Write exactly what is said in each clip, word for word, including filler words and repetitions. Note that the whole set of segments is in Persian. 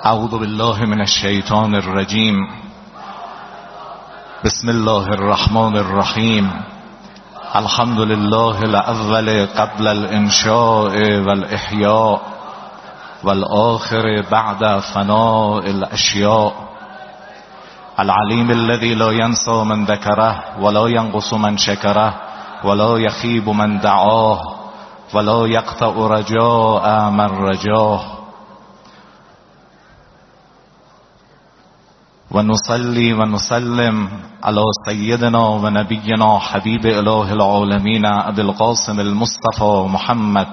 اعوذ بالله من الشیطان الرجیم. بسم الله الرحمن الرحیم. الحمد لله الاول قبل الانشاء والاحیاء والآخر بعد فناء الاشیاء. العلیم الذي لا ينسى من ذكره ولا ينقص من شكره ولا يخيب من دعاه ولا يقطع رجاء من رجاه. ونصلي ونسلم على سيدنا ونبينا حبيب إله العالمين أبي القاسم المصطفى محمد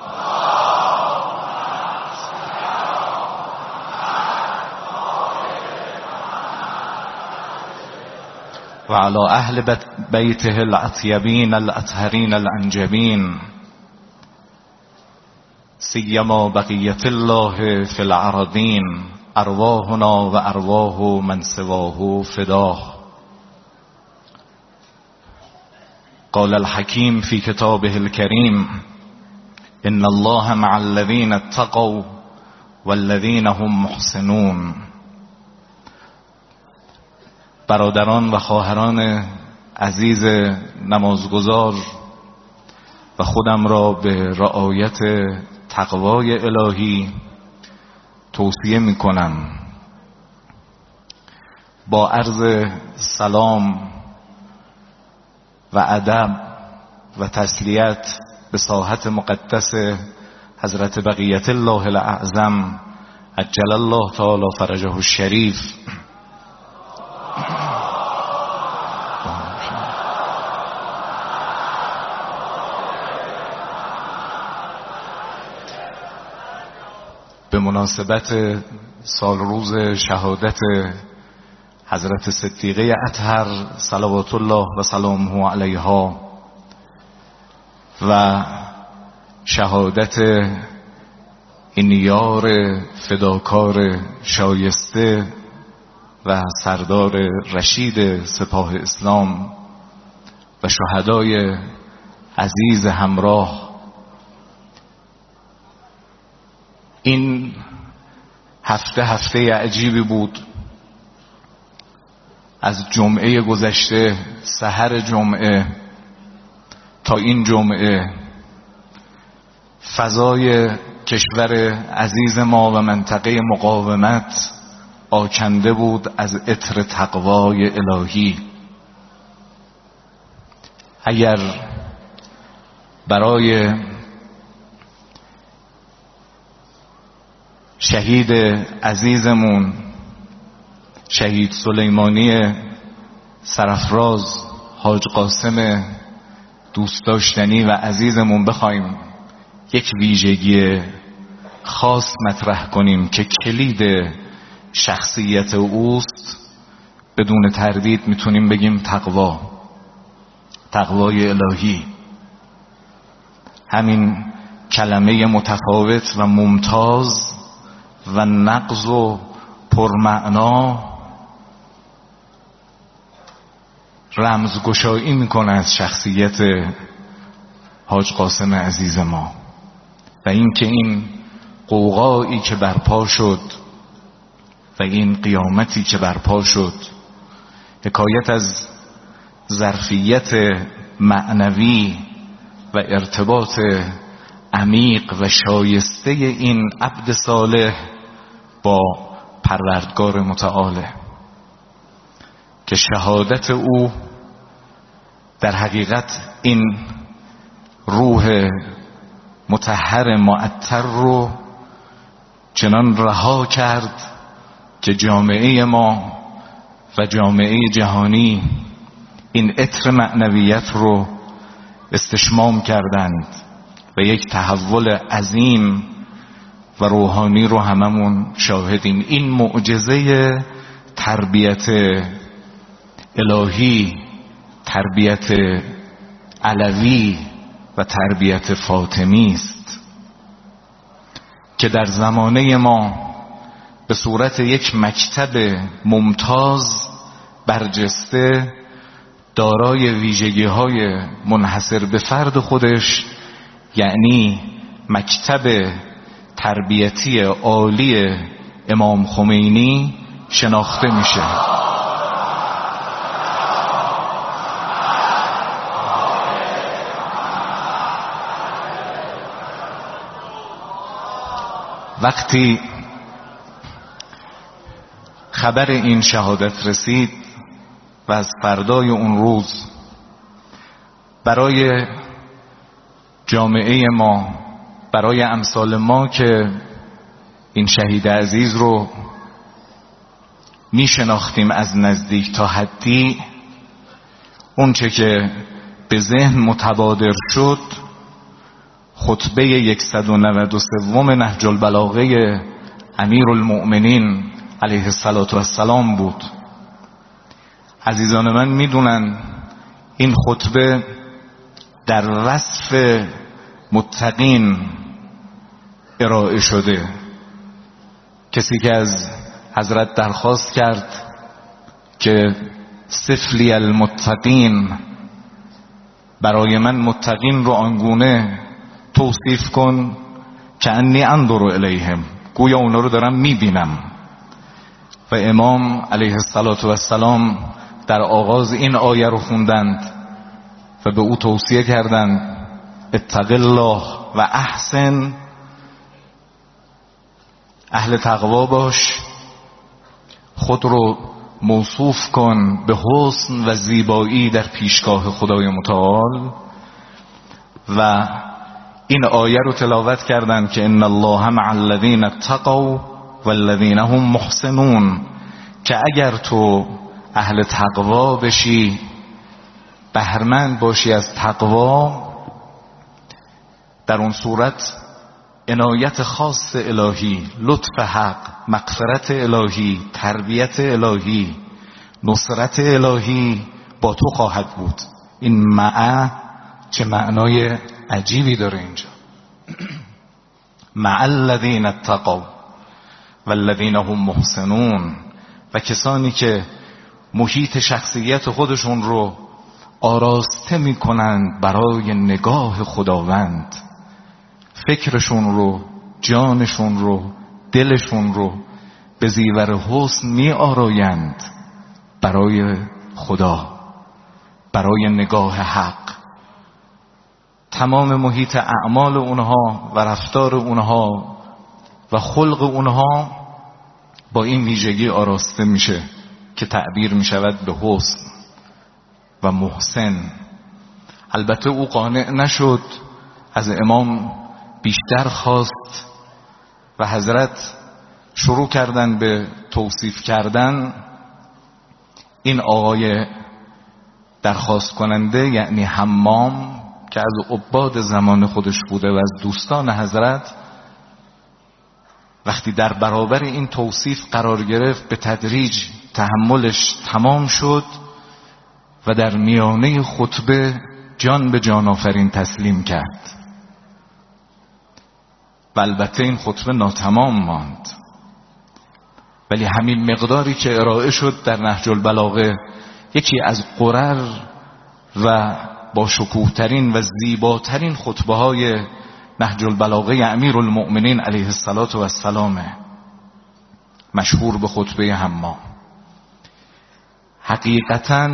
وعلى أهل بيته الأطيبين الأطهرين الأنجبين، سيما بقية الله في الأراضين، ارواحنا و ارواح من سواه فداه. قال الحكيم في كتابه الكريم: ان الله مع الذين اتقوا والذين هم محسنون. برادران و خواهران عزیز نمازگزار و خودم را به رعایت تقوای الهی توصیه می کنم. با عرض سلام و ادب و تسلیت به ساحت مقدس حضرت بقیت الله الاعظم عجل الله تعالی فرجه الشریف، به مناسبت سال روز شهادت حضرت صدیقه اطهر صلوات الله و سلامه علیها و شهادت این یار فداکار شایسته و سردار رشید سپاه اسلام و شهدای عزیز همراه. این هفته هفته عجیبی بود. از جمعه گذشته، سحر جمعه تا این جمعه، فضای کشور عزیز ما و منطقه مقاومت آکنده بود از عطر تقوای الهی. اگر برای شهید عزیزمون شهید سلیمانی سرافراز حاج قاسم دوست داشتنی و عزیزمون بخوایم یک ویژگی خاص مطرح کنیم که کلید شخصیت اوست، بدون تردید میتونیم بگیم تقوا، تقوای الهی. همین کلمه متفاوت و ممتاز و نغز و پرمعنا رمزگشایی میکنه از شخصیت حاج قاسم عزیز ما. و اینکه این قوقایی که برپا شد و این قیامتی که برپا شد حکایت از ظرفیت معنوی و ارتباط عمیق و شایسته این عبد صالح با پروردگار متعاله که شهادت او در حقیقت این روح مطهر معطر رو چنان رها کرد که جامعه ما و جامعه جهانی این عطر معنویت رو استشمام کردند و یک تحول عظیم و روحانی رو هممون شاهدیم. این معجزه تربیت الهی، تربیت علوی و تربیت فاطمی است که در زمانه ما به صورت یک مکتب ممتاز برجسته دارای ویژگی‌های منحصر به فرد خودش، یعنی مکتب تربیتی عالی امام خمینی شناخته میشه. وقتی خبر این شهادت رسید و از فردای اون روز برای جامعه ما، برای امثال ما که این شهید عزیز رو می شناختیم از نزدیک تا حدی، اون چه که به ذهن متبادر شد خطبه صد و نود و سه نهج البلاغه امیرالمؤمنین علیه السلام بود. عزیزان من میدونن این خطبه در وصف متقین ارائه شده. کسی که از حضرت درخواست کرد که صفلی المتقین، برای من متقین رو آنگونه توصیف کن که انی انظر الیهم، گویا اونا رو دارم میبینم. و امام علیه السلام در آغاز این آیه رو خوندند و به او توصیه کردند اتق الله و احسن، اهل تقوا باش، خود رو موصوف کن به حسن و زیبایی در پیشگاه خدای متعال. و این آیه رو تلاوت کردن که ان الله مع الذین اتقوا والذین هم محسنون، که اگر تو اهل تقوا بشی، بهرمند باشی از تقوا، در اون صورت عنایت خاص الهی، لطف حق، مغفرت الهی، تربیت الهی، نصرت الهی با تو خواهد بود. این مع چه معنای عجیبی داره اینجا. مع الذین اتقوا والذین هم محسنون، و کسانی که محیط شخصیت خودشون رو آراسته میکنند برای نگاه خداوند، فکرشون رو، جانشون رو، دلشون رو به زیور حسن می آرایند برای خدا، برای نگاه حق. تمام محیط اعمال اونها و رفتار اونها و خلق اونها با این ویژگی آراسته میشه که تعبیر میشود به حسن و محسن. البته او قانع نشد، از امام بیشتر خواست و حضرت شروع کردن به توصیف کردن. این آقای درخواست کننده یعنی حمام که از عباد زمان خودش بوده و از دوستان حضرت، وقتی در برابر این توصیف قرار گرفت به تدریج تحملش تمام شد و در میانه خطبه جان به جان آفرین تسلیم کرد. و البته این خطبه ناتمام ماند، ولی همین مقداری که ارائه شد در نهج البلاغه یکی از قرر و با شکوه‌ترین و زیباترین خطبه های نهج البلاغه امیرالمؤمنین علیه السلام، مشهور به خطبه حمام. حقیقتاً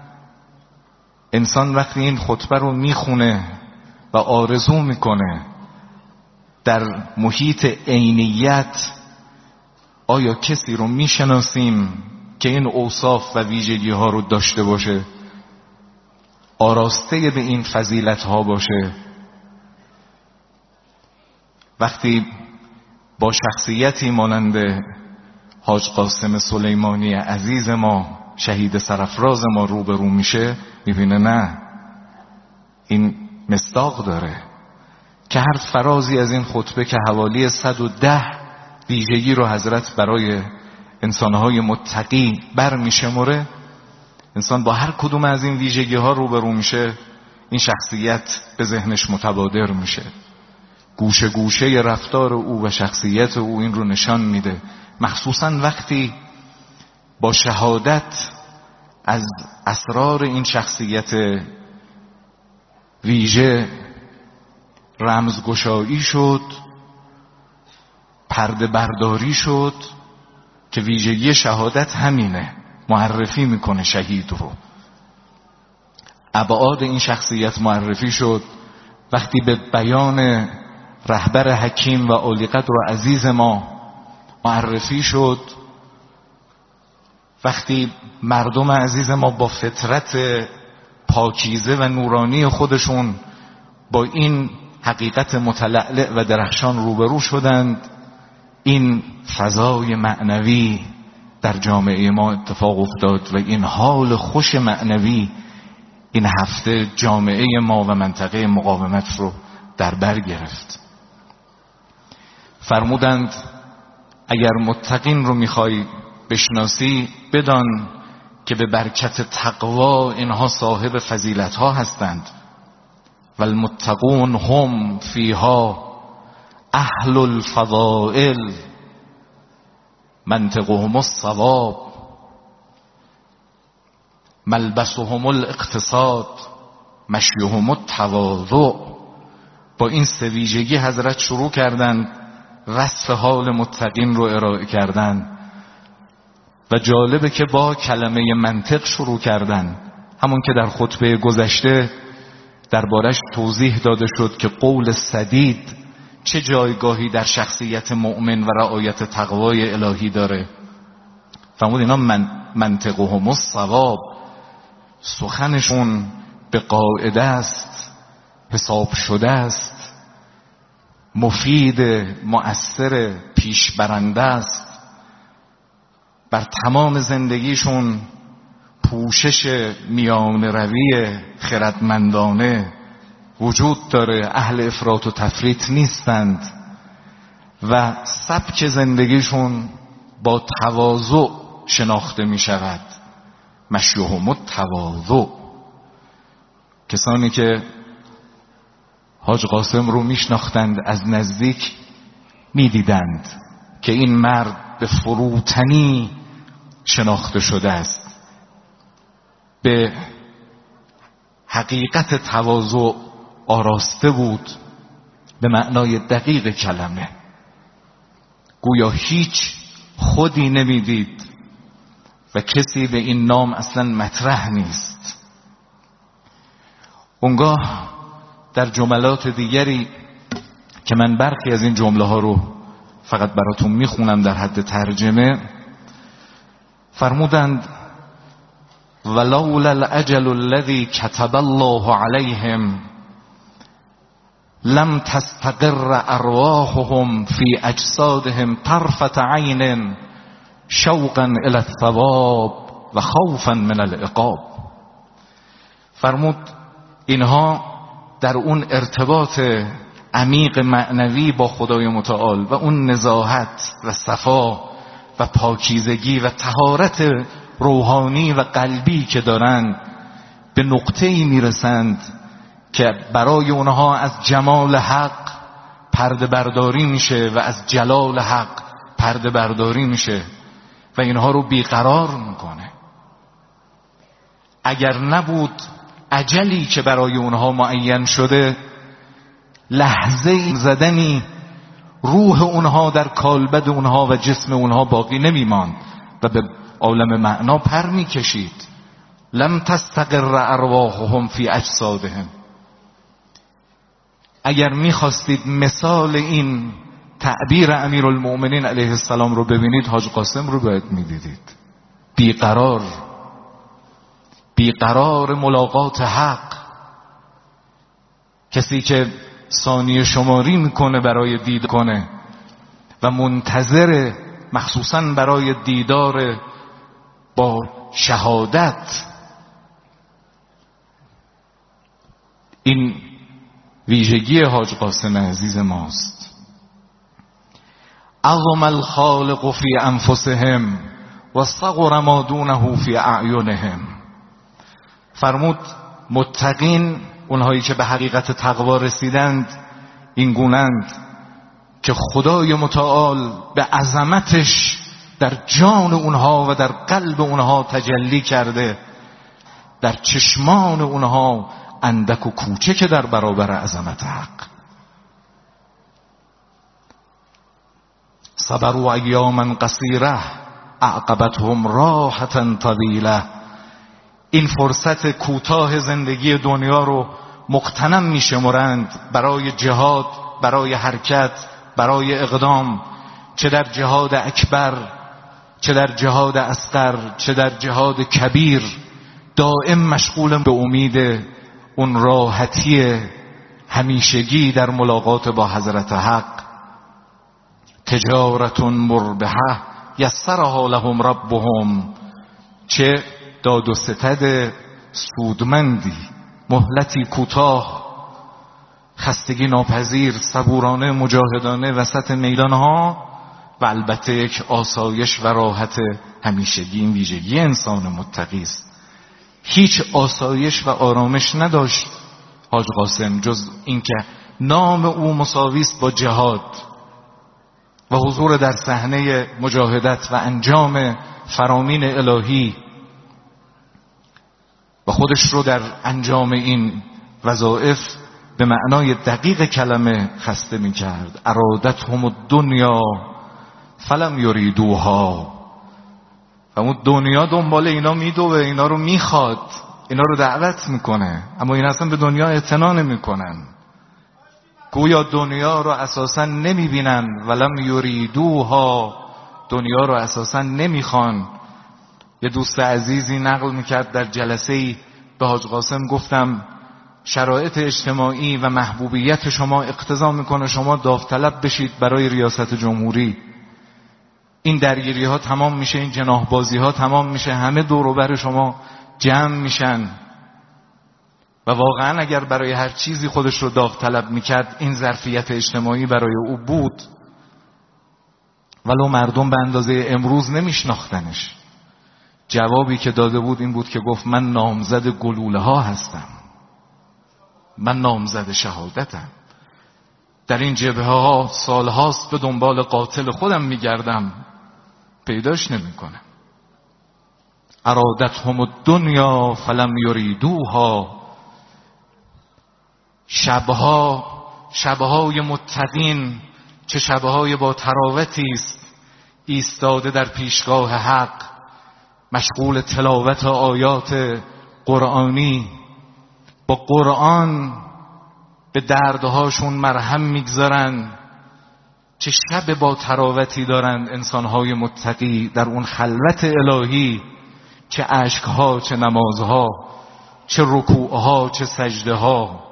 انسان وقتی این خطبه رو میخونه و آرزو میکنه در محیط عینیت آیا کسی رو میشناسیم که این اوصاف و ویژگی ها رو داشته باشه، آراسته به این فضیلت ها باشه. وقتی با شخصیتی مانند حاج قاسم سلیمانی عزیز ما، شهید سرفراز ما روبرو میشه، میبینه نه، این مصداق داره که هر فرازی از این خطبه که حوالی صد و ده ویژگی رو حضرت برای انسانهای متقی بر میشمره، انسان با هر کدوم از این ویژگی ها روبرو میشه، این شخصیت به ذهنش متبادر میشه. گوشه گوشه رفتار او و شخصیت او این رو نشان میده، مخصوصا وقتی با شهادت از اسرار این شخصیت ویژه رمزگشایی شد، پرده برداری شد که ویژگی شهادت همینه، معرفی میکنه شهید رو. ابعاد این شخصیت معرفی شد وقتی به بیان رهبر حکیم و عالیقدر و عزیز ما معرفی شد، وقتی مردم عزیز ما با فطرت پاکیزه و نورانی خودشون با این حقیقت متلألئ و درخشان روبرو شدند، این فضای معنوی در جامعه ما اتفاق افتاد و این حال خوش معنوی این هفته جامعه ما و منطقه مقاومت رو در بر گرفت. فرمودند اگر متقین رو میخوای بشناسی بدان که به برکت تقوا اینها صاحب فضیلت ها هستند. و المتقون هم فیها اهل الفضائل منطقهم الصواب ملبسهم الاقتصاد مشیهم التواضع. با این سه ویژگی حضرت شروع کردند وصف حال متقین رو ارائه کردن و جالبه که با کلمه منطق شروع کردن، همون که در خطبه گذشته دربارش توضیح داده شد که قول سدید چه جایگاهی در شخصیت مؤمن و رعایت تقوای الهی داره. فرمود اینا من منطقهم الصواب، سخنشون به قاعده است، حساب شده است، مفید، مؤثر، پیشبرنده است. بر تمام زندگیشون پوشش میان روی خردمندانه وجود داره، اهل افراط و تفریط نیستند و سبک زندگیشون با تواضع شناخته می شود. مشیهم التواضع. کسانی که حاج قاسم رو می شناختند از نزدیک می دیدند که این مرد به فروتنی شناخته شده است، به حقیقت تواضع آراسته بود به معنای دقیق کلمه، گویا هیچ خودی نمیدید و کسی به این نام اصلا مطرح نیست. اونگاه در جملات دیگری که من برخی از این جمله ها رو فقط براتون میخونم در حد ترجمه، فرمودند ولولا الاجل الذي كتب الله عليهم لم تستقر ارواحهم في اجسادهم طرفة عين شوقا الى الثواب و خوفا من العقاب. فرمود اینها در اون ارتباط عمیق معنوی با خدای متعال و اون نزاهت و صفا و پاکیزگی و طهارت روحانی و قلبی که دارند به نقطه‌ای میرسند که برای اونها از جمال حق پرده برداری میشه و از جلال حق پرده برداری میشه و اینها رو بیقرار میکنه. اگر نبود اجلی که برای اونها معین شده، لحظه زدنی روح اونها در کالبد اونها و جسم اونها باقی نمیماند و به عالم معنا پر میکشید. لم تستقر ارواحهم فی اجسادهم. اگر میخواستید مثال این تعبیر امیرالمؤمنین علیه السلام رو ببینید، حاج قاسم رو باید میدیدید. بیقرار بیقرار ملاقات حق، کسی که ثانیه شماری میکنه برای دید کنه و منتظر مخصوصا برای دیدار با شهادت. این ویژگی حاج قاسم عزیز ماست. عظم الخالق فی انفسهم و صغر ما دونه فی اعینهم. فرمود متقین، اونهایی که به حقیقت تقوا رسیدند، این گونند که خدای متعال به عظمتش در جان اونها و در قلب اونها تجلی کرده، در چشمان اونها اندک و کوچک در برابر عظمت حق. صبروا ایاما قصیره اعقبتهم راحة طویله. این فرصت کوتاه زندگی دنیا رو مغتنم میشمرند برای جهاد، برای حرکت، برای اقدام، چه در جهاد اکبر، چه در جهاد اصغر، چه در جهاد کبیر. دائم مشغول به امید اون راحتی همیشگی در ملاقات با حضرت حق. تجارت مربحه یسرها لهم ربهم. چه داد و ستد سودمندی، مهلتی کوتاه، خستگی ناپذیر، صبورانه، مجاهدانه وسط میدانها، و البته یک آسایش و راحت همیشگی. این ویژگی انسان متقی است. هیچ آسایش و آرامش نداشت حاج قاسم جز اینکه نام او مساوی است با جهاد و حضور در صحنه مجاهدت و انجام فرامین الهی، و خودش رو در انجام این وظایف به معنای دقیق کلمه خسته می کرد. ارادتهم الدنیا فلم یریدوها. و اون دنیا دنبال اینا میدوه، اینا رو میخواد، اینا رو دعوت میکنه، اما این اصلا به دنیا اعتنا نمیکنن. گویا دنیا رو اساسا نمیبینن. ولم یریدوها، دنیا رو اساسا نمیخوان. یه دوست عزیزی نقل میکرد در جلسه‌ای به حاج قاسم گفتم شرایط اجتماعی و محبوبیت شما اقتضا میکنه شما داوطلب بشید برای ریاست جمهوری. این درگیری ها تمام میشه، این جناح بازی ها تمام میشه، همه دور و بر شما جمع میشن. و واقعا اگر برای هر چیزی خودش رو داوطلب میکرد این ظرفیت اجتماعی برای او بود، ولو مردم به اندازه امروز نمیشناختنش. جوابی که داده بود این بود که گفت من نامزد گلوله ها هستم، من نامزد شهادتم. در این جبهه ها سال هاست به دنبال قاتل خودم میگردم، پیداش نمیکنم. ارادتهم الدنیا فلم یریدوها. شبها، شبهای متقین چه شبهای با تراوتی است، ایستاده در پیشگاه حق، مشغول تلاوت آیات قرآنی، با قرآن به دردهاشون مرهم میگذارن. چه شب با تراوتی دارند انسانهای متقی در اون خلوت الهی، چه اشکها، چه نمازها، چه رکوعها، چه سجدهها.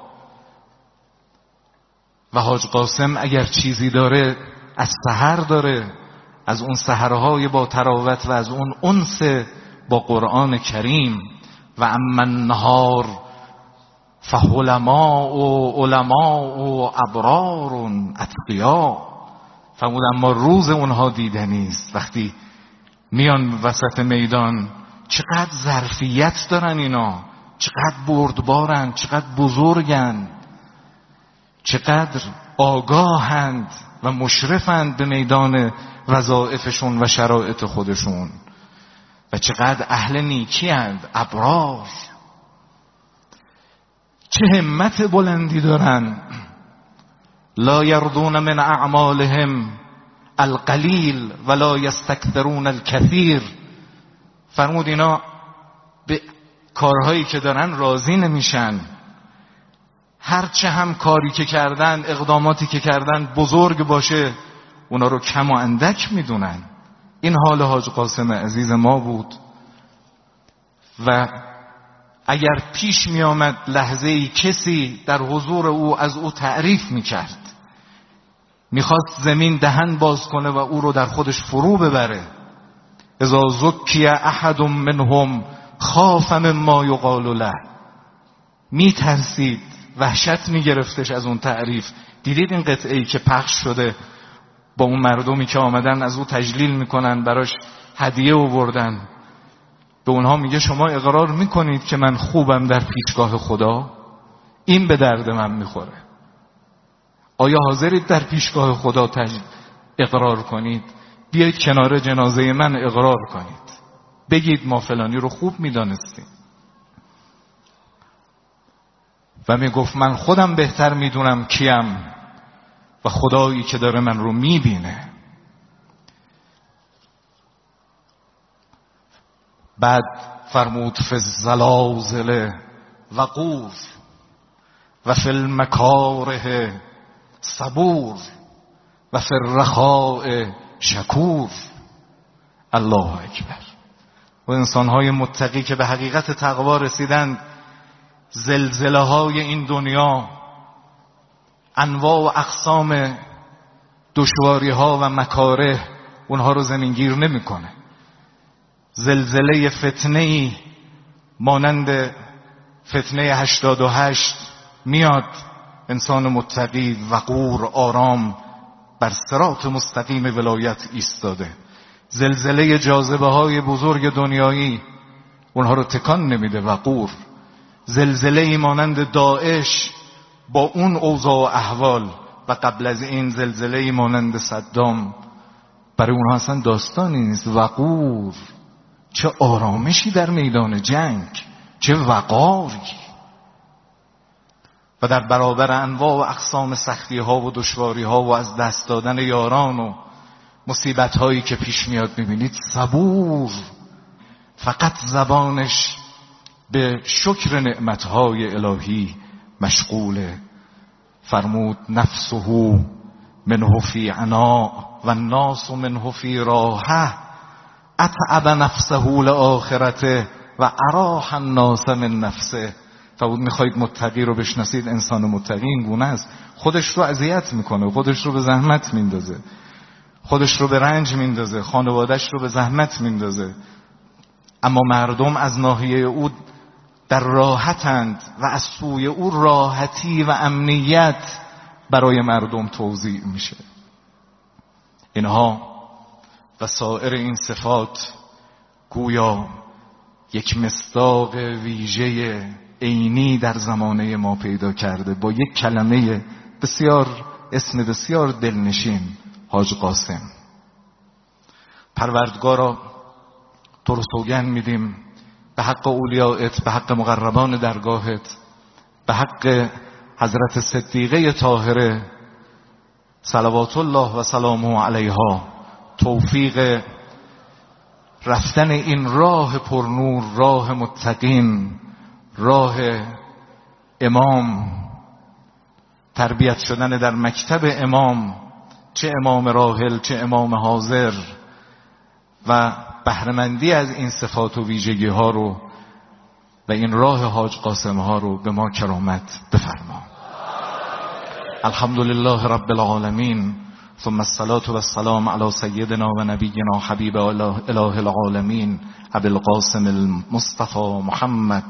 و حاج قاسم اگر چیزی داره از سحر داره، از اون سحرهای با تراوت و از اون انس با قرآن کریم. و اما النهار فعلماء و علماء و ابرار اتقیا. فرمود اما روز اونها دیدنی است، وقتی میان وسط میدان چقدر ظرفیت دارن اینا، چقدر بردبارن، چقدر بزرگن، چقدر آگاهند و مشرفند به میدان وظایفشون و شرایط خودشون، و چقدر اهل نیکی اند، ابرار. چه همت بلندی دارن. لا یرضون من اعمالهم القلیل ولا یستکثرون الکثیر. فرمود اینا به کارهایی که دارن راضی نمیشن، هرچه هم کاری که کردن، اقداماتی که کردن بزرگ باشه، اونا رو کم و اندک میدونن. این حال حاج قاسم عزیز ما بود. و اگر پیش می آمد لحظه‌ای کسی در حضور او از او تعریف می کرد، می خواست زمین دهن باز کنه و او رو در خودش فرو ببره. اذا زکی احد منهم خاف مما یقال له. می ترسید، وحشت می گرفتش از اون تعریف. دیدید این قطعه‌ای که پخش شده با اون مردمی که آمدن از او تجلیل میکنن، براش هدیه آوردن، به اونها میگه شما اقرار میکنید که من خوبم در پیشگاه خدا؟ این به درد من میخوره. آیا حاضرید در پیشگاه خدا تج... اقرار کنید؟ بیایید کنار جنازه من اقرار کنید، بگید ما فلانی رو خوب میدانستیم. و میگفت من خودم بهتر میدونم کیم و خدایی که داره من رو میبینه. بعد فرمود فی الزلازل وقور و فی المکاره صبور و فی الرخاء شکور. الله اکبر. و انسان‌های متقی که به حقیقت تقوا رسیدند، زلزله های این دنیا، انواع و اقسام دشواری ها و مکاره اونها رو زمینگیر نمی‌کنه. زلزله فتنه‌ای مانند فتنه هشتاد و هشت میاد، انسان متقی وقور آرام بر صراط مستقیم ولایت ایستاده. زلزله جاذبه های بزرگ دنیایی اونها رو تکان نمیده، وقور. زلزله مانند داعش با اون اوضاع و احوال و قبل از این زلزله مانند صدام، برای اونها اصلا داستانی نیست. وقور، چه آرامشی در میدان جنگ، چه وقاری. و در برابر انواع و اقسام سختی ها و دشواری ها و از دست دادن یاران و مصیبت هایی که پیش میاد میبینید صبور، فقط زبانش به شکر نعمت های الهی مشغوله. فرمود نفسه منه فی عناء و الناس منه فی راحه، اتعب نفسه لآخرته و اراح الناس من نفسه. فرمود میخواید متقی رو بشناسید، انسان متقی این گونه است، خودش رو اذیت میکنه، خودش رو به زحمت میندازه، خودش رو به رنج میندازه، خانوادهش رو به زحمت میندازه، اما مردم از ناحیه او در راحتند و از سوی او راحتی و امنیت برای مردم توزیع میشه. اینها و سایر این صفات گویا یک مصداق ویژه عینی در زمانه ما پیدا کرده با یک کلمه بسیار، اسم بسیار دلنشین، حاج قاسم. پروردگارا تو رو سوگند میدیم به حق اولیائت، به حق مقربان درگاهت، به حق حضرت صدیقه طاهره صلوات الله و سلامه علیها، توفیق رفتن این راه پرنور، راه متقین، راه امام، تربیت شدن در مکتب امام، چه امام راحل چه امام حاضر، و بهره‌مندی از این صفات و ویژگی ها رو و این راه حاج قاسم ها رو به ما کرامت بفرما. الحمدلله رب العالمین، ثم الصلاة والسلام علی سیدنا و نبینا حبیب اله العالمین ابی القاسم المصطفى محمد.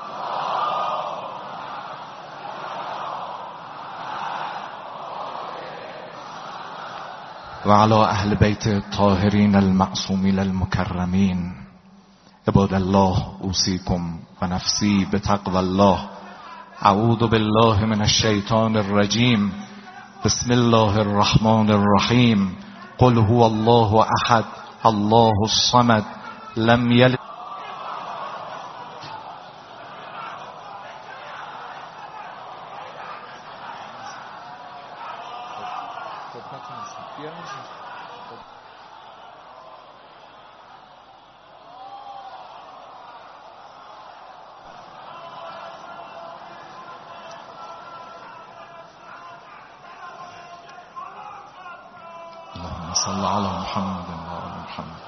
و علی اهل بیت الطاهرین المعصومین المکرمین. عباد الله اوصیکم و نفسی بتقوى الله. اعوذ بالله من الشیطان الرجیم. بسم الله الرحمن الرحیم. قل هو الله احد الله الصمد لم یلد. اللهم صل على محمد وعلى محمد.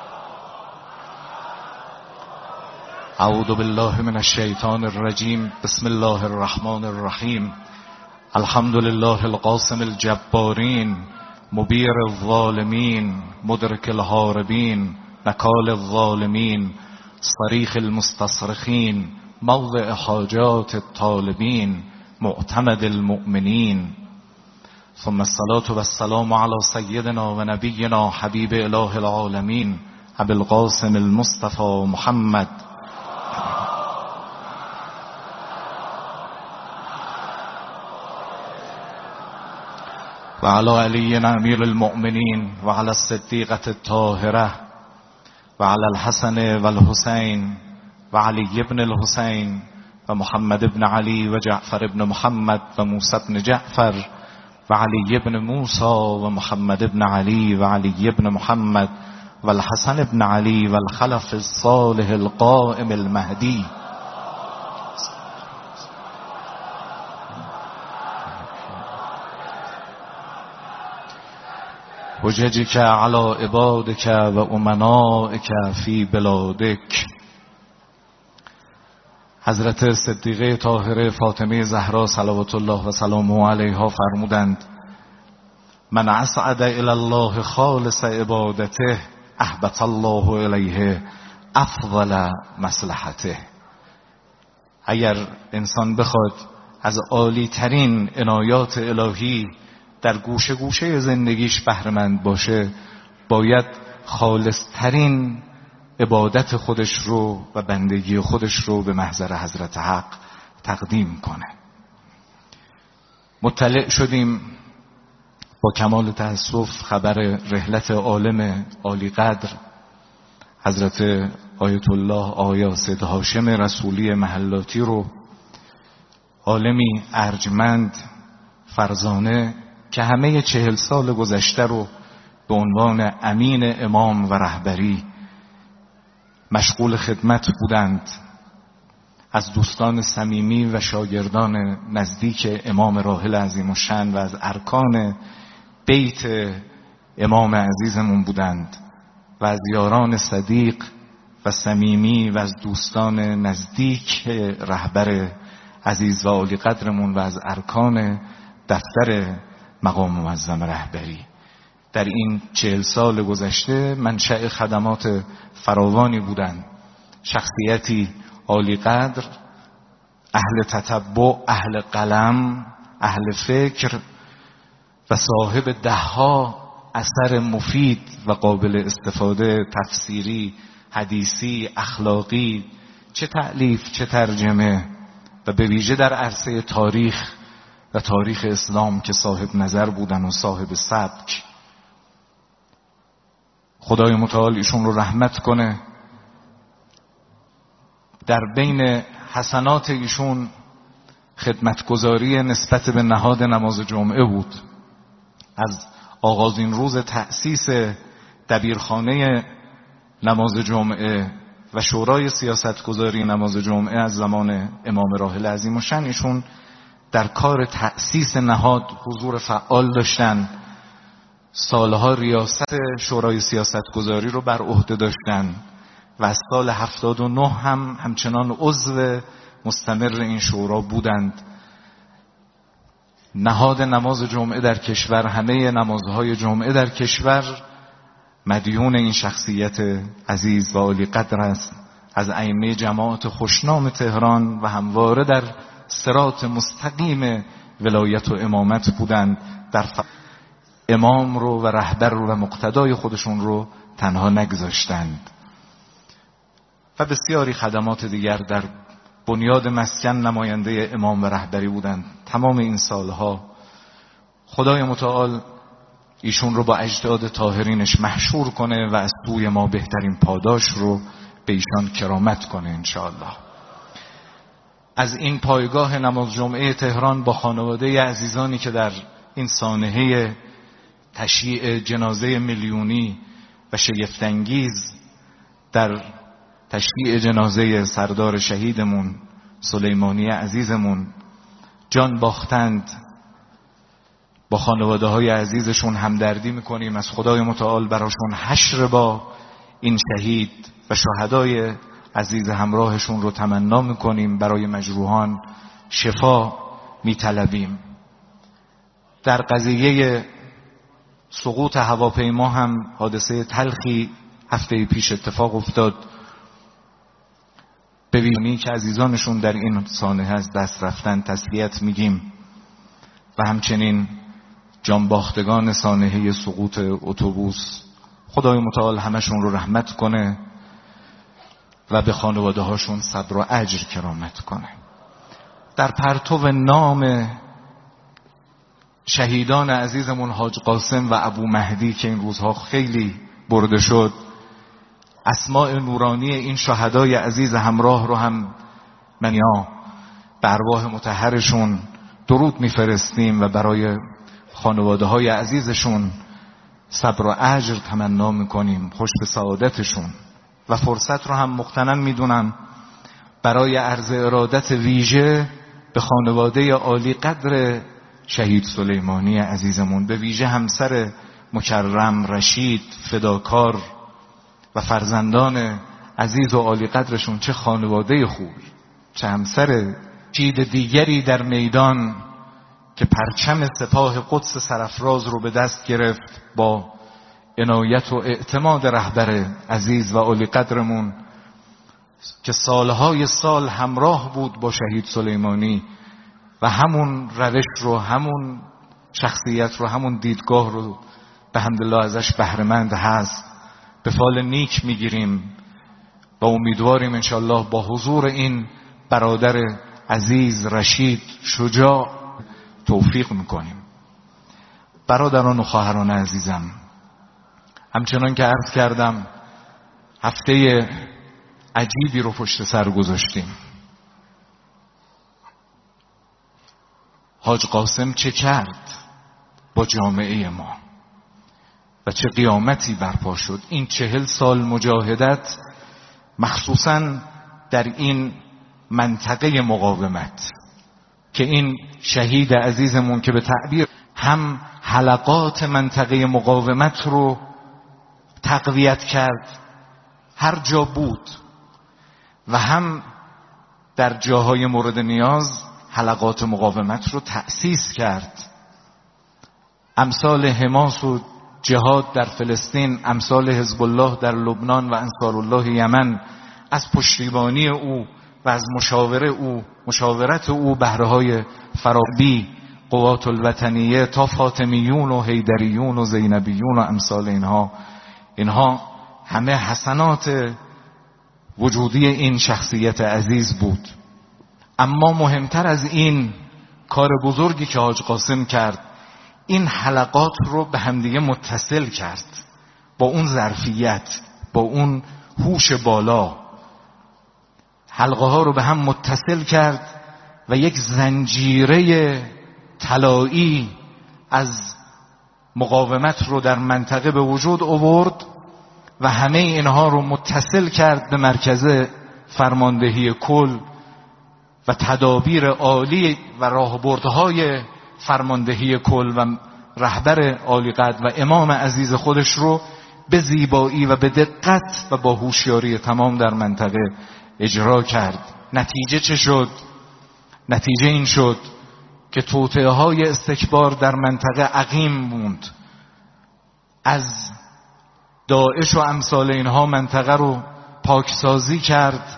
اعوذ بالله من الشیطان الرجیم. بسم الله الرحمن الرحیم. الحمد لله القاسم الجبارین مبیر الظالمین مدرک الهاربین نکال الظالمین صریخ المستصرخین موضع حاجات الطالبین معتمد المؤمنین. ثم الصلاة والسلام على سيدنا و نبینا حبیب اله العالمین ابی القاسم المصطفى محمد. و علی علی امیر المؤمنین و علی الصدیقة الطاهره و علی الحسن و الحسین و علی ابن الحسین و محمد ابن علی و جعفر ابن محمد و موسی ابن جعفر و علی ابن موسی و محمد ابن علی و علی ابن محمد والحسن ابن علي والخلف الصالح القائم المهدي. حججك على عبادك و امنائك فی بلادک. حضرت صدیقه طاهره فاطمه زهرا صلوات الله و سلامه علیها فرمودند من اصعد الی الله خالص عبادته احبط الله الیه افضل مصلحته. اگر انسان بخواد از عالی ترین عنایات الهی در گوشه گوشه زندگیش بهره‌مند باشه، باید خالص ترین عبادت خودش رو و بندگی خودش رو به محضر حضرت حق تقدیم کنه. مطلع شدیم با کمال تأسف خبر رحلت عالم عالی قدر حضرت آیت الله آیا سید هاشم رسولی محلاتی رو، عالمی ارجمند فرزانه که همه چهل سال گذشته رو به عنوان امین امام و رهبری مشغول خدمت بودند. از دوستان صمیمی و شاگردان نزدیک امام راحل عظیم الشأن و از ارکان بیت امام عزیزمون بودند و از یاران صدیق و صمیمی و از دوستان نزدیک رهبر عزیز و عالی قدرمون و از ارکان دفتر مقام معظم رهبری. در این چهل سال گذشته منشأ خدمات فراوانی بودند. شخصیتی عالی قدر، اهل تتبع، اهل قلم، اهل فکر و صاحب دهها اثر مفید و قابل استفاده تفسیری، حدیثی، اخلاقی، چه تألیف چه ترجمه، و به ویژه در عرصه تاریخ و تاریخ اسلام که صاحب نظر بودن و صاحب سبک. خدای متعال ایشون رو رحمت کنه. در بین حسنات ایشون خدمتگزاری نسبت به نهاد نماز جمعه بود. از آغازین روز تأسیس دبیرخانه نماز جمعه و شورای سیاستگزاری نماز جمعه از زمان امام راحل عظیم الشأن ایشون در کار تأسیس نهاد حضور فعال داشتن. سالها ریاست شورای سیاستگزاری رو بر عهده داشتن و از سال هفتاد و نه هم همچنان عضو مستمر این شورا بودند. نهاد نماز جمعه در کشور، همه نمازهای جمعه در کشور مدیون این شخصیت عزیز و عالی قدر است. از ائمه جماعت خوشنام تهران و همواره در صراط مستقیم ولایت و امامت بودند. در ف... امام رو و رهبر رو و مقتدای خودشون رو تنها نگذاشتند و بسیاری خدمات دیگر در بنیاد مسکن نماینده امام و رهبری بودند. تمام این سالها خدای متعال ایشون رو با اجداد طاهرینش محشور کنه و از سوی ما بهترین پاداش رو به ایشان کرامت کنه انشاءالله. از این پایگاه نماز جمعه تهران با خانواده عزیزانی که در این سانحه تشییع جنازه میلیونی و شگفت‌انگیز در تشییع جنازه سردار شهیدمون سلیمانی عزیزمون جان باختند، با خانواده های عزیزشون همدردی میکنیم. از خدای متعال براشون حشر با این شهید و شهدای عزیز همراهشون رو تمنا میکنیم. برای مجروحان شفا میطلبیم. در قضیه سقوط هواپیما هم حادثه تلخی هفته پیش اتفاق افتاد. به ویژگی که عزیزانشون در این سانحه از دست رفتن تسلیت میگیم و همچنین جانباختگان سانحه سقوط اتوبوس خدای متعال همشون رو رحمت کنه و به خانواده هاشون صبر و اجر کرامت کنه. در پرتو نام شهیدان عزیزمون حاج قاسم و ابو مهدی که این روزها خیلی برده شد، اسماء نورانی این شهدای عزیز همراه رو هم منیا به ارواح مطهرشون درود میفرستیم و برای خانواده های عزیزشون صبر و اجر تمنا میکنیم، خوش به سعادتشون. و فرصت رو هم مقتنم میدونم برای عرض ارادت ویژه به خانواده عالی قدر شهید سلیمانی عزیزمون، به ویژه همسر مکرم رشید فداکار و فرزندان عزیز و عالی قدرشون. چه خانواده خوب، چه همسر جید دیگری در میدان که پرچم سپاه قدس سرافراز رو به دست گرفت با عنایت و اعتماد رهبر عزیز و عالی قدرمون که سالهای سال همراه بود با شهید سلیمانی و همون روش رو، همون شخصیت رو، همون دیدگاه رو به حمدالله ازش بهره‌مند هست. به فال نیک میگیریم و امیدواریم انشالله با حضور این برادر عزیز رشید شجاع توفیق میکنیم. برادران و خواهران عزیزم، همچنان که عرض کردم هفته عجیبی رو پشت سر گذاشتیم. حاج قاسم چه کرد با جامعه ما و چه قیامتی برپا شد. این چهل سال مجاهدت مخصوصاً در این منطقه مقاومت که این شهید عزیزمون که به تعبیر هم حلقات منطقه مقاومت رو تقویت کرد هر جا بود و هم در جاهای مورد نیاز حلقات مقاومت رو تأسیس کرد. امثال حماس و جهاد در فلسطین، امثال حزب الله در لبنان و انصار الله یمن از پشتیبانی او و از مشاوره او مشاورت او بهره‌های فرابی قوات الوطنیه تا فاطمیون و حیدریون و زینبیون و امثال اینها اینها همه حسنات وجودی این شخصیت عزیز بود. اما مهمتر از این کار بزرگی که حاج قاسم کرد، این حلقات رو به همدیگه متصل کرد با اون ظرفیت، با اون هوش بالا. حلقه ها رو به هم متصل کرد و یک زنجیره طلایی از مقاومت رو در منطقه به وجود آورد و همه اینها رو متصل کرد به مرکز فرماندهی کل و تدابیر عالی و راهبردهای فرماندهی کل و رهبر عالی قدر و امام عزیز خودش رو به زیبایی و به دقت و با هوشیاری تمام در منطقه اجرا کرد. نتیجه چه شد؟ نتیجه این شد که توطئه های استکبار در منطقه عقیم موند. از داعش و امثال اینها منطقه رو پاکسازی کرد،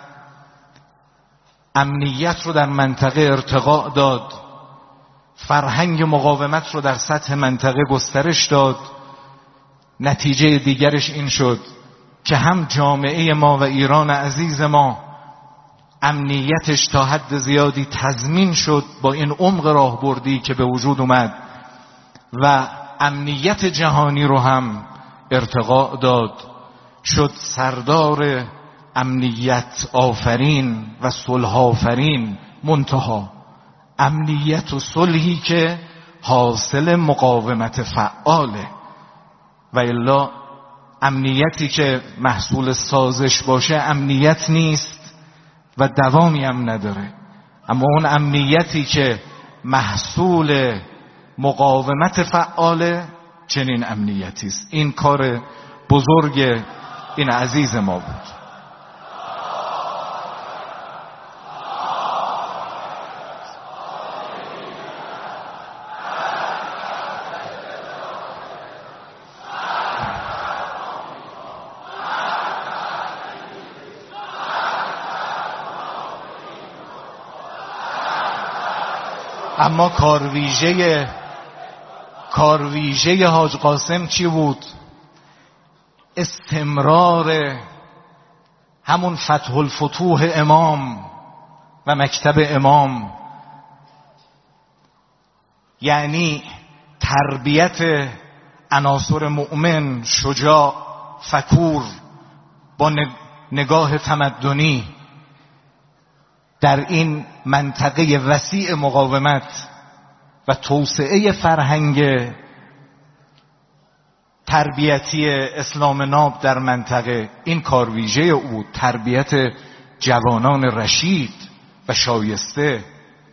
امنیت رو در منطقه ارتقا داد، فرهنگ مقاومت رو در سطح منطقه گسترش داد. نتیجه دیگرش این شد که هم جامعه ما و ایران عزیز ما امنیتش تا حد زیادی تضمین شد با این عمق راهبردی که به وجود اومد و امنیت جهانی رو هم ارتقا داد، شد سردار امنیت آفرین و صلح آفرین. منتها امنیت و صلحی که حاصل مقاومت فعاله و الا امنیتی که محصول سازش باشه امنیت نیست و دوامی هم نداره. اما اون امنیتی که محصول مقاومت فعاله چنین امنیتی است. این کار بزرگ این عزیز ما بود. اما کارویژه کارویژه حاج قاسم چی بود؟ استمرار همون فتح الفتوح امام و مکتب امام، یعنی تربیت عناصر مؤمن شجاع فکور با نگاه تمدنی در این منطقه وسیع مقاومت و توسعه فرهنگ تربیتی اسلام ناب در منطقه، این کار ویژه او بود، تربیت جوانان رشید و شایسته.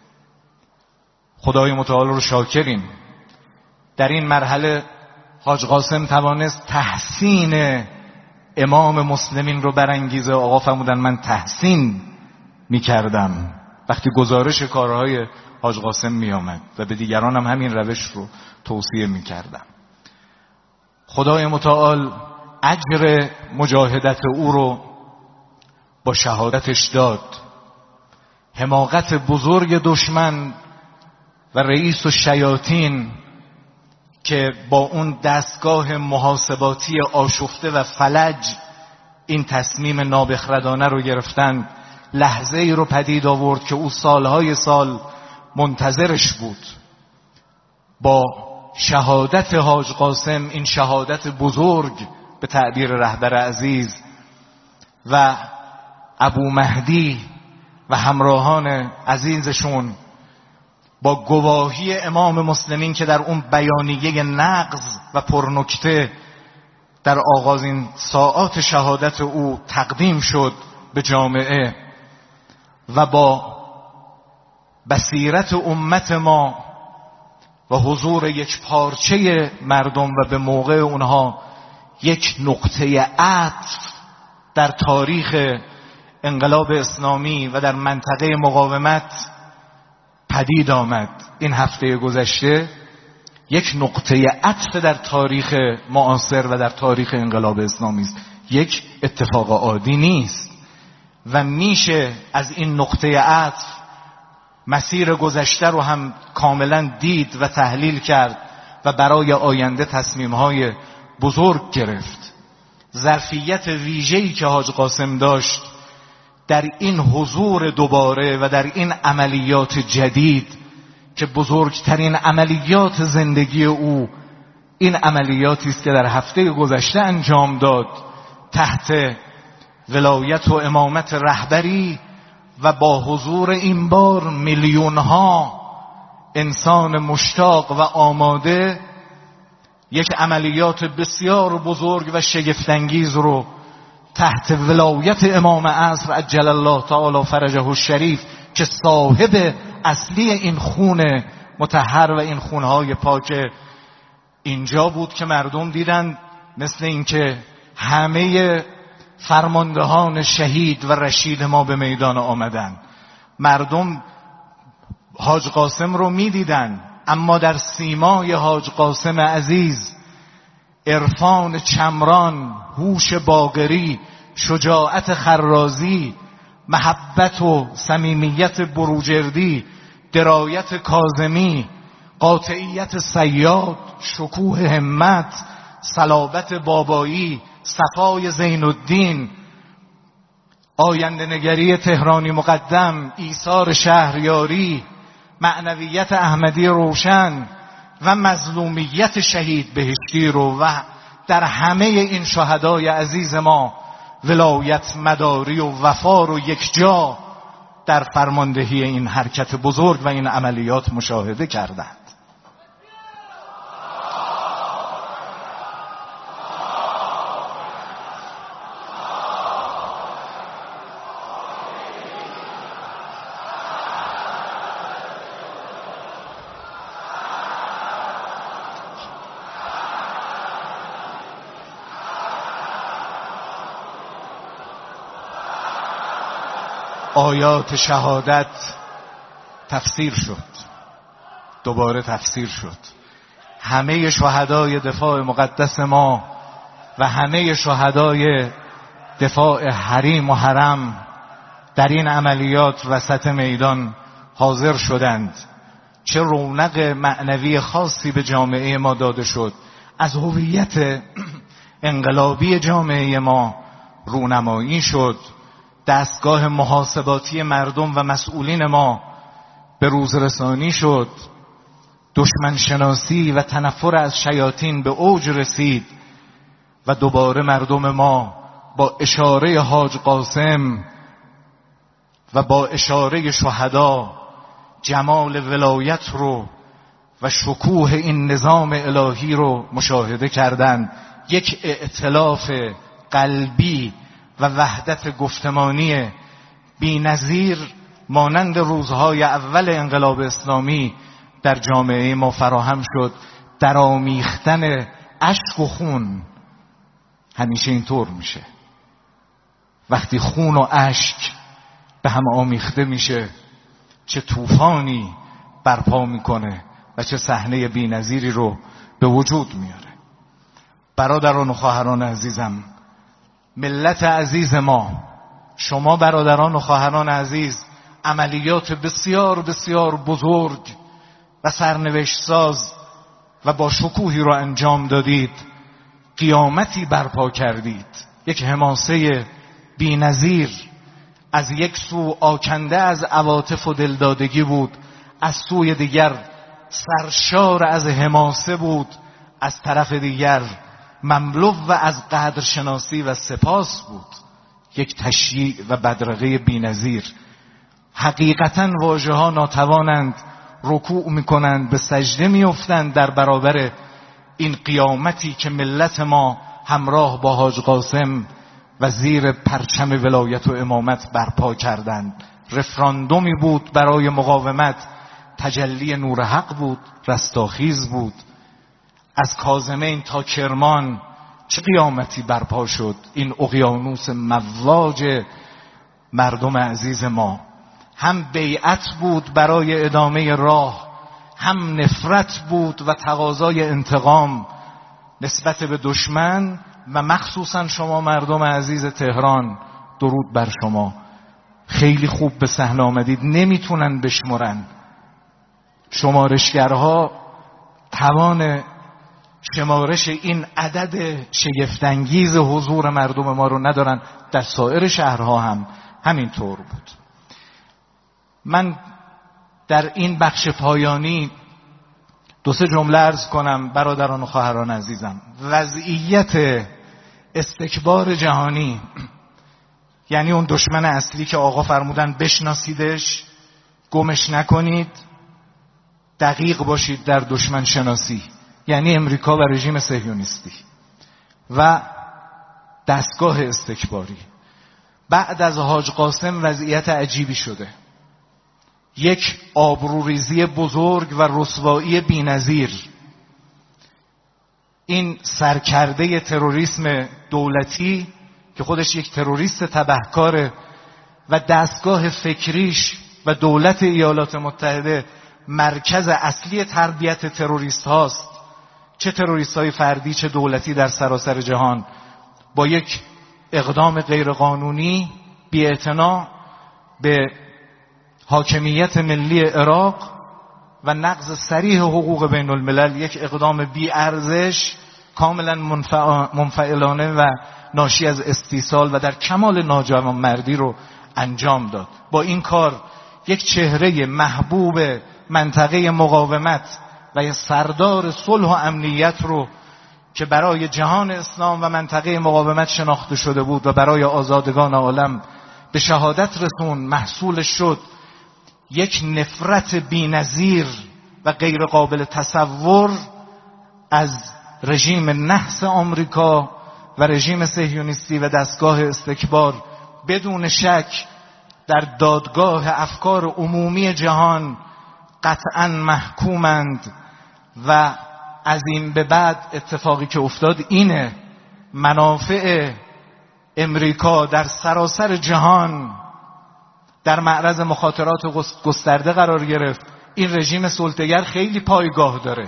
خدای متعال رو شاکریم. در این مرحله حاج قاسم توانست تحسین امام مسلمین رو برانگیزه. آقا فرمودن من تحسین میکردم وقتی گزارش کارهای حاج قاسم میآمد و به دیگران هم همین روش رو توصیه میکردم. خدای متعال اجر مجاهدت او رو با شهادتش داد. حماقت بزرگ دشمن و رئیس الشیاطین که با اون دستگاه محاسباتی آشفته و فلج این تصمیم نابخردانه رو گرفتن، لحظه ای رو پدید آورد که او سالهای سال منتظرش بود. با شهادت حاج قاسم، این شهادت بزرگ به تعبیر رهبر عزیز و ابو مهدی و همراهان عزیزشون، با گواهی امام مسلمین که در اون بیانیه نقض و پرنکته در آغازین ساعات شهادت او تقدیم شد به جامعه و با بصیرت امت ما و حضور یک پارچه مردم و به موقع اونها یک نقطه عطف در تاریخ انقلاب اسلامی و در منطقه مقاومت پدید آمد. این هفته گذشته یک نقطه عطف در تاریخ معاصر و در تاریخ انقلاب اسلامی است. یک اتفاق عادی نیست و میشه از این نقطه عطف مسیر گذشته رو هم کاملا دید و تحلیل کرد و برای آینده تصمیم‌های بزرگ گرفت. ظرفیت ویژه‌ای که حاج قاسم داشت در این حضور دوباره و در این عملیات جدید که بزرگترین عملیات زندگی او این عملیاتی است که در هفته گذشته انجام داد تحت ولایت و امامت رهبری و با حضور این بار میلیون ها انسان مشتاق و آماده، یک عملیات بسیار بزرگ و شگفت‌انگیز رو تحت ولایت امام عصر عجل الله تعالی فرجه الشریف که صاحب اصلی این خون مطهر و این خونهای پاک اینجا بود که مردم دیدن مثل اینکه همه فرماندهان شهید و رشید ما به میدان آمدن. مردم حاج قاسم رو میدیدن، اما در سیمای حاج قاسم عزیز عرفان چمران، هوش باقری، شجاعت خرازی، محبت و صمیمیت بروجردی، درایت کاظمی، قاطعیت صیاد، شکوه همت، صلابت بابایی، صفای زین الدین، آینده نگری تهرانی مقدم، ایثار شهریاری، معنویت احمدی روشن و مظلومیت شهید بهشتی رو و در همه این شهدای عزیز ما ولایت مداری و وفا رو یک جا در فرماندهی این حرکت بزرگ و این عملیات مشاهده کردند. آیات شهادت تفسیر شد، دوباره تفسیر شد. همه شهدای دفاع مقدس ما و همه شهدای دفاع حریم و حرم در این عملیات وسط میدان حاضر شدند. چه رونق معنوی خاصی به جامعه ما داده شد. از هویت انقلابی جامعه ما رونمایی شد. دستگاه محاسباتی مردم و مسئولین ما به روز رسانی شد. دشمن شناسی و تنفر از شیاطین به اوج رسید و دوباره مردم ما با اشاره حاج قاسم و با اشاره شهدا جمال ولایت رو و شکوه این نظام الهی رو مشاهده کردند. یک ائتلاف قلبی و وحدت گفتمانی بی‌نظیر مانند روزهای اول انقلاب اسلامی در جامعه ما فراهم شد. در آمیختن اشک و خون همیشه اینطور میشه. وقتی خون و اشک به هم آمیخته میشه چه طوفانی برپا میکنه و چه صحنه بی‌نظیری رو به وجود میاره. برادران و خواهران عزیزم، ملت عزیز ما، شما برادران و خواهران عزیز عملیات بسیار بسیار بزرگ و سرنوشت ساز و با شکوهی رو انجام دادید. قیامتی برپا کردید. یک حماسه بی‌نظیر از یک سو آکنده از عواطف و دلدادگی بود، از سوی دیگر سرشار از حماسه بود، از طرف دیگر مملو و از قدرشناسی و سپاس بود. یک تشییع و بدرقه بی‌نظیر. حقیقتاً واژه‌ها ناتوانند، رکوع میکنند، به سجده میافتند در برابر این قیامتی که ملت ما همراه با حاج قاسم و زیر پرچم ولایت و امامت برپا کردند. رفراندومی بود برای مقاومت، تجلی نور حق بود، رستاخیز بود. از کاظمین تا کرمان چه قیامتی برپا شد. این اقیانوس مواج مردم عزیز ما هم بیعت بود برای ادامه راه، هم نفرت بود و تقاضای انتقام نسبت به دشمن و مخصوصا شما مردم عزیز تهران. درود بر شما، خیلی خوب به صحنه آمدید. نمیتونن بشمرن، شمارشگرها توان شمارش این عدد شگفت‌انگیز حضور مردم ما رو ندارن. در سایر شهرها هم همینطور بود. من در این بخش پایانی دو سه جمله عرض کنم. برادران و خواهران عزیزم، وضعیت استکبار جهانی، یعنی اون دشمن اصلی که آقا فرمودن بشناسیدش، گمش نکنید، دقیق باشید در دشمن شناسی، یعنی امریکا و رژیم صهیونیستی و دستگاه استکباری. بعد از حاج قاسم وضعیت عجیبی شده. یک آبروریزی بزرگ و رسوایی بی‌نظیر. این سرکرده تروریسم دولتی که خودش یک تروریست تبهکاره و دستگاه فکریش و دولت ایالات متحده مرکز اصلی تربیت تروریست هاست، چه تروریست های فردی چه دولتی در سراسر جهان، با یک اقدام غیرقانونی بی‌اعتنا به حاکمیت ملی عراق و نقض صریح حقوق بین الملل، یک اقدام بی ارزش کاملا منفعلانه و ناشی از استیصال و در کمال ناجوانمردی رو انجام داد. با این کار یک چهره محبوب منطقه مقاومت و یک سردار صلح و امنیت رو که برای جهان اسلام و منطقه مقاومت شناخته شده بود و برای آزادگان عالم به شهادت رسون، محصول شد یک نفرت بی‌نظیر و غیر قابل تصور از رژیم نحس آمریکا و رژیم صهیونیستی و دستگاه استکبار. بدون شک در دادگاه افکار عمومی جهان قطعاً محکومند و از این به بعد اتفاقی که افتاد اینه، منافع امریکا در سراسر جهان در معرض مخاطرات گسترده قرار گرفت. این رژیم سلطه‌گر خیلی پایگاه داره.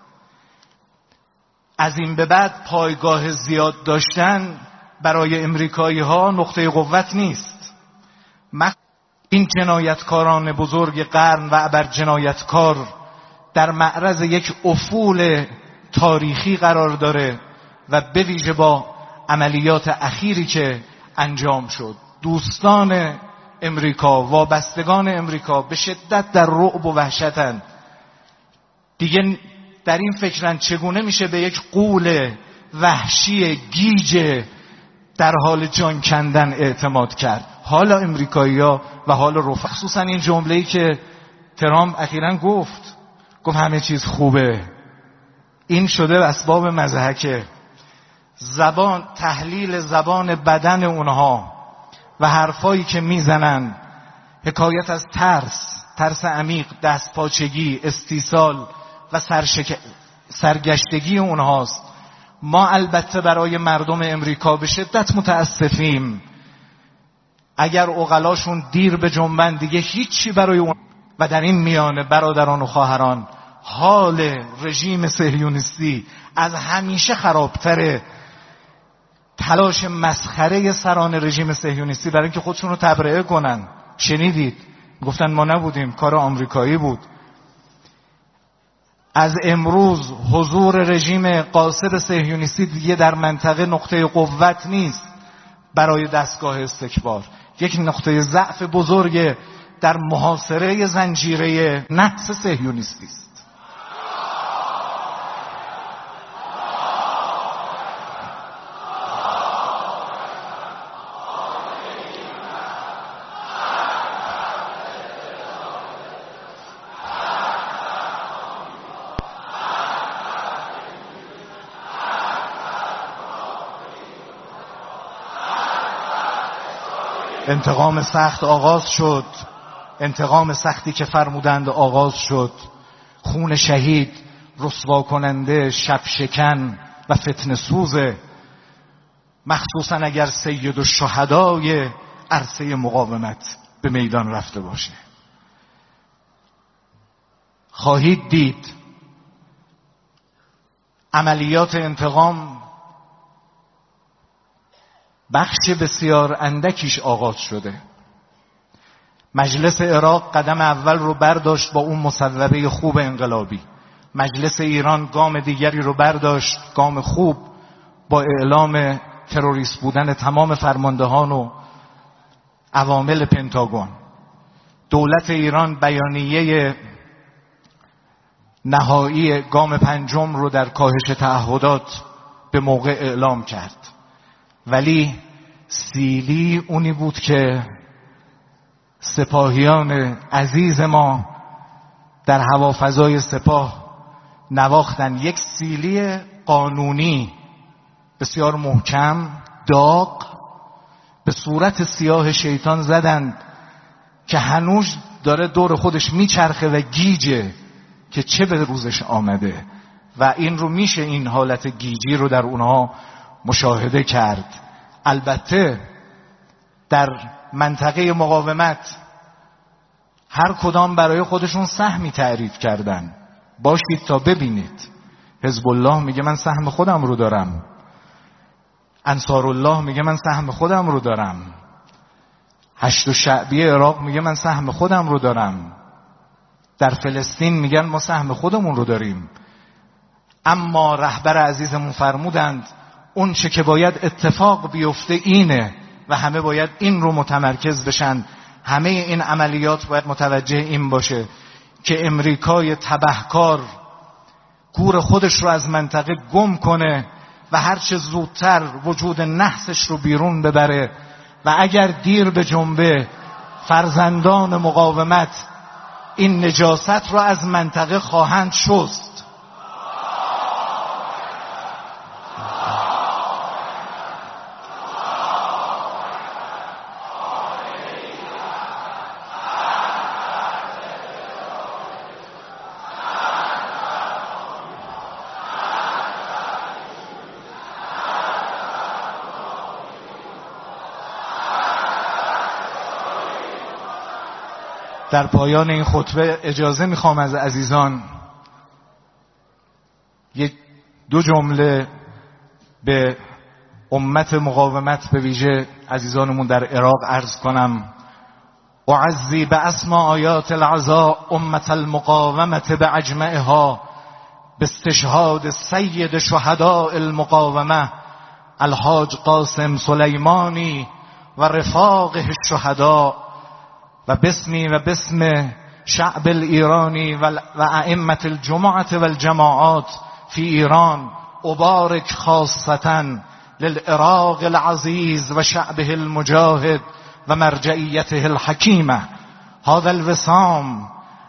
از این به بعد پایگاه زیاد داشتن برای امریکایی ها نقطه قوت نیست. این جنایتکاران بزرگ قرن و ابر جنایتکار در معرض یک افول تاریخی قرار داره و به ویژه با عملیات اخیری که انجام شد. دوستان امریکا، وابستگان امریکا به شدت در رعب و وحشتن. دیگه در این فکرن چگونه میشه به یک غول وحشی گیج در حال جان کندن اعتماد کرد. حالا امریکایی‌ها و حالا رفقا، خصوصا این جمله‌ای که ترامپ اخیراً گفت، گفت همه چیز خوبه. این شده اسباب مضحکه. زبان، تحلیل زبان بدن اونها و حرفایی که میزنن حکایت از ترس، ترس عمیق، دستپاچگی، استیصال و سرشک... سرگشتگی اونهاست. ما البته برای مردم امریکا به شدت متاسفیم. اگر عقلاشون دیر به جنبن دیگه هیچی برای اون. و در این میانه برادران و خواهران، حال رژیم صهیونیستی از همیشه خرابتره. تلاش مسخره سران رژیم صهیونیستی برای اینکه خودشون رو تبرئه کنن. شنیدید گفتن ما نبودیم، کار آمریکایی بود. از امروز حضور رژیم قاصد صهیونیستی دیگه در منطقه نقطه قوت نیست برای دستگاه استکبار، یک نقطه ضعف بزرگ در محاصره زنجیره نحس صهیونیستی است. انتقام سخت آغاز شد. انتقام سختی که فرمودند آغاز شد. خون شهید رسوا کننده، شب شکن و فتنه سوزه، مخصوصا اگر سید الشهدای عرصه مقاومت به میدان رفته باشه. خواهید دید عملیات انتقام بخش بسیار اندکیش آغاز شده. مجلس عراق قدم اول رو برداشت با اون مصوبه خوب انقلابی. مجلس ایران گام دیگری رو برداشت، گام خوب، با اعلام تروریست بودن تمام فرماندهان و عوامل پنتاگون. دولت ایران بیانیه نهایی گام پنجم رو در کاهش تعهدات به موقع اعلام کرد. ولی سیلی اونی بود که سپاهیان عزیز ما در هوافضای سپاه نواختن. یک سیلی قانونی بسیار محکم، داغ، به صورت سیاه شیطان زدند که هنوز داره دور خودش میچرخه و گیجه که چه به روزش آمده. و این رو میشه این حالت گیجی رو در اونها مشاهده کرد. البته در منطقه مقاومت هر کدام برای خودشون سهمی تعریف کردن. باشید تا ببینید. حزب الله میگه من سهم خودم رو دارم، انصار الله میگه من سهم خودم رو دارم، هشت شعبی عراق میگه من سهم خودم رو دارم، در فلسطین میگن ما سهم خودمون رو داریم. اما رهبر عزیزمون فرمودند اون چه که باید اتفاق بیفته اینه و همه باید این رو متمرکز بشن. همه این عملیات باید متوجه این باشه که امریکای تبهکار گور خودش رو از منطقه گم کنه و هرچه زودتر وجود نحسش رو بیرون ببره و اگر دیر به جنبه فرزندان مقاومت این نجاست رو از منطقه خواهند شست. در پایان این خطبه اجازه میخوام از عزیزان یک دو جمله به امت مقاومت به ویژه عزیزانمون در عراق عرض کنم. اعزی به اسما آیات العزا امت المقاومت به اجمعها به استشهاد سید شهداء المقاومه الحاج قاسم سلیمانی و رفاقه الشهداء و باسمی و باسم شعب الایرانی و ائمه الجمعه والجماعات فی ایران ابارک خاصتا للعراق العزیز و شعبه المجاهد و مرجعیته الحکیمه هذا الوسام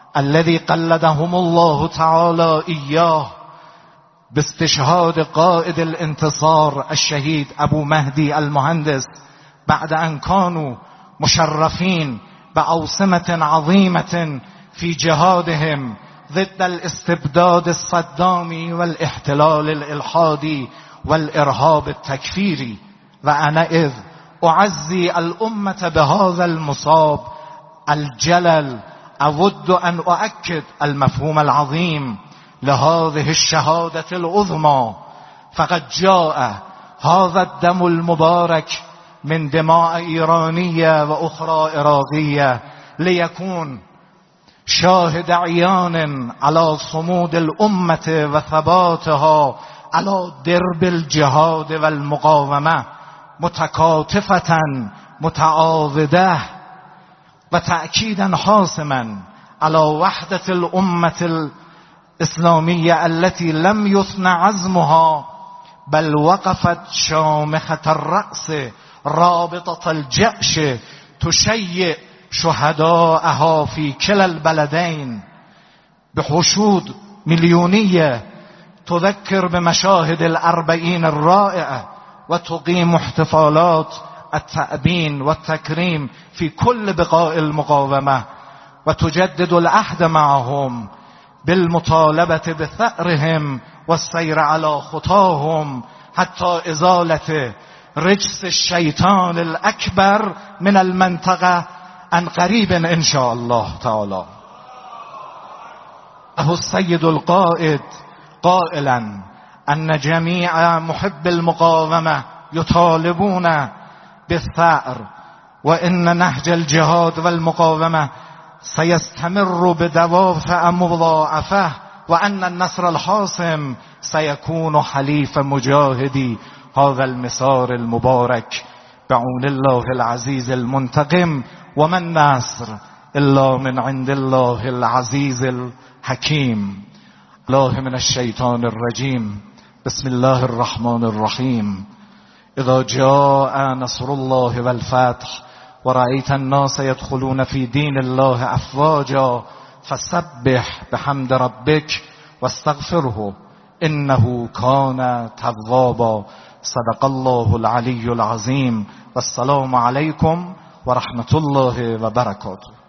الذي قلدهم الله تعالى إياه باستشهاد قائد الانتصار الشهيد أبو مهدي المهندس بعد أن كانوا مشرفين بأوسمة عظيمة في جهادهم ضد الاستبداد الصدامي والاحتلال الإلحادي والإرهاب التكفيري. وأنا إذ أعزي الأمة بهذا المصاب الجلل أود أن أؤكد المفهوم العظيم لهذه الشهادة العظمى. فقد جاء هذا الدم المبارك من دماء إيرانية وأخرى عراقية ليكون شاهد عيان على صمود الأمة وثباتها على درب الجهاد والمقاومة، متكاتفة متعاضدة وتأكيدا حاسما على وحدة الأمة الإسلامية التي لم يثن عزمها بل وقفت شامخة الرأس رابطة الجأش تشيع شهداءها في كلا البلدين بحشود مليونية تذكر بمشاهد الأربعين الرائعة وتقيم احتفالات التأبين والتكريم في كل بقاع المقاومة، وتجدد العهد معهم بالمطالبة بثأرهم والسير على خطاهم حتى إزالة رجس الشيطان الأكبر من المنطقة عن قريب إن شاء الله تعالى. أهو السيد القائد قائلا أن جميع محب المقاومة يطالبون بالثأر، وإن نهج الجهاد والمقاومة سيستمر بدوافع مضاعفة، وأن النصر الحاسم سيكون حليف مجاهدي هذا المسار المبارك بعون الله العزيز المنتقم. وما النصر إلا من عند الله العزيز الحكيم. الله من الشيطان الرجيم. بسم الله الرحمن الرحيم. إذا جاء نصر الله والفتح ورأيت الناس يدخلون في دين الله أفواجا فسبح بحمد ربك واستغفره إنه كان توابا. صدق الله العلي العظيم. والسلام عليكم ورحمة الله وبركاته.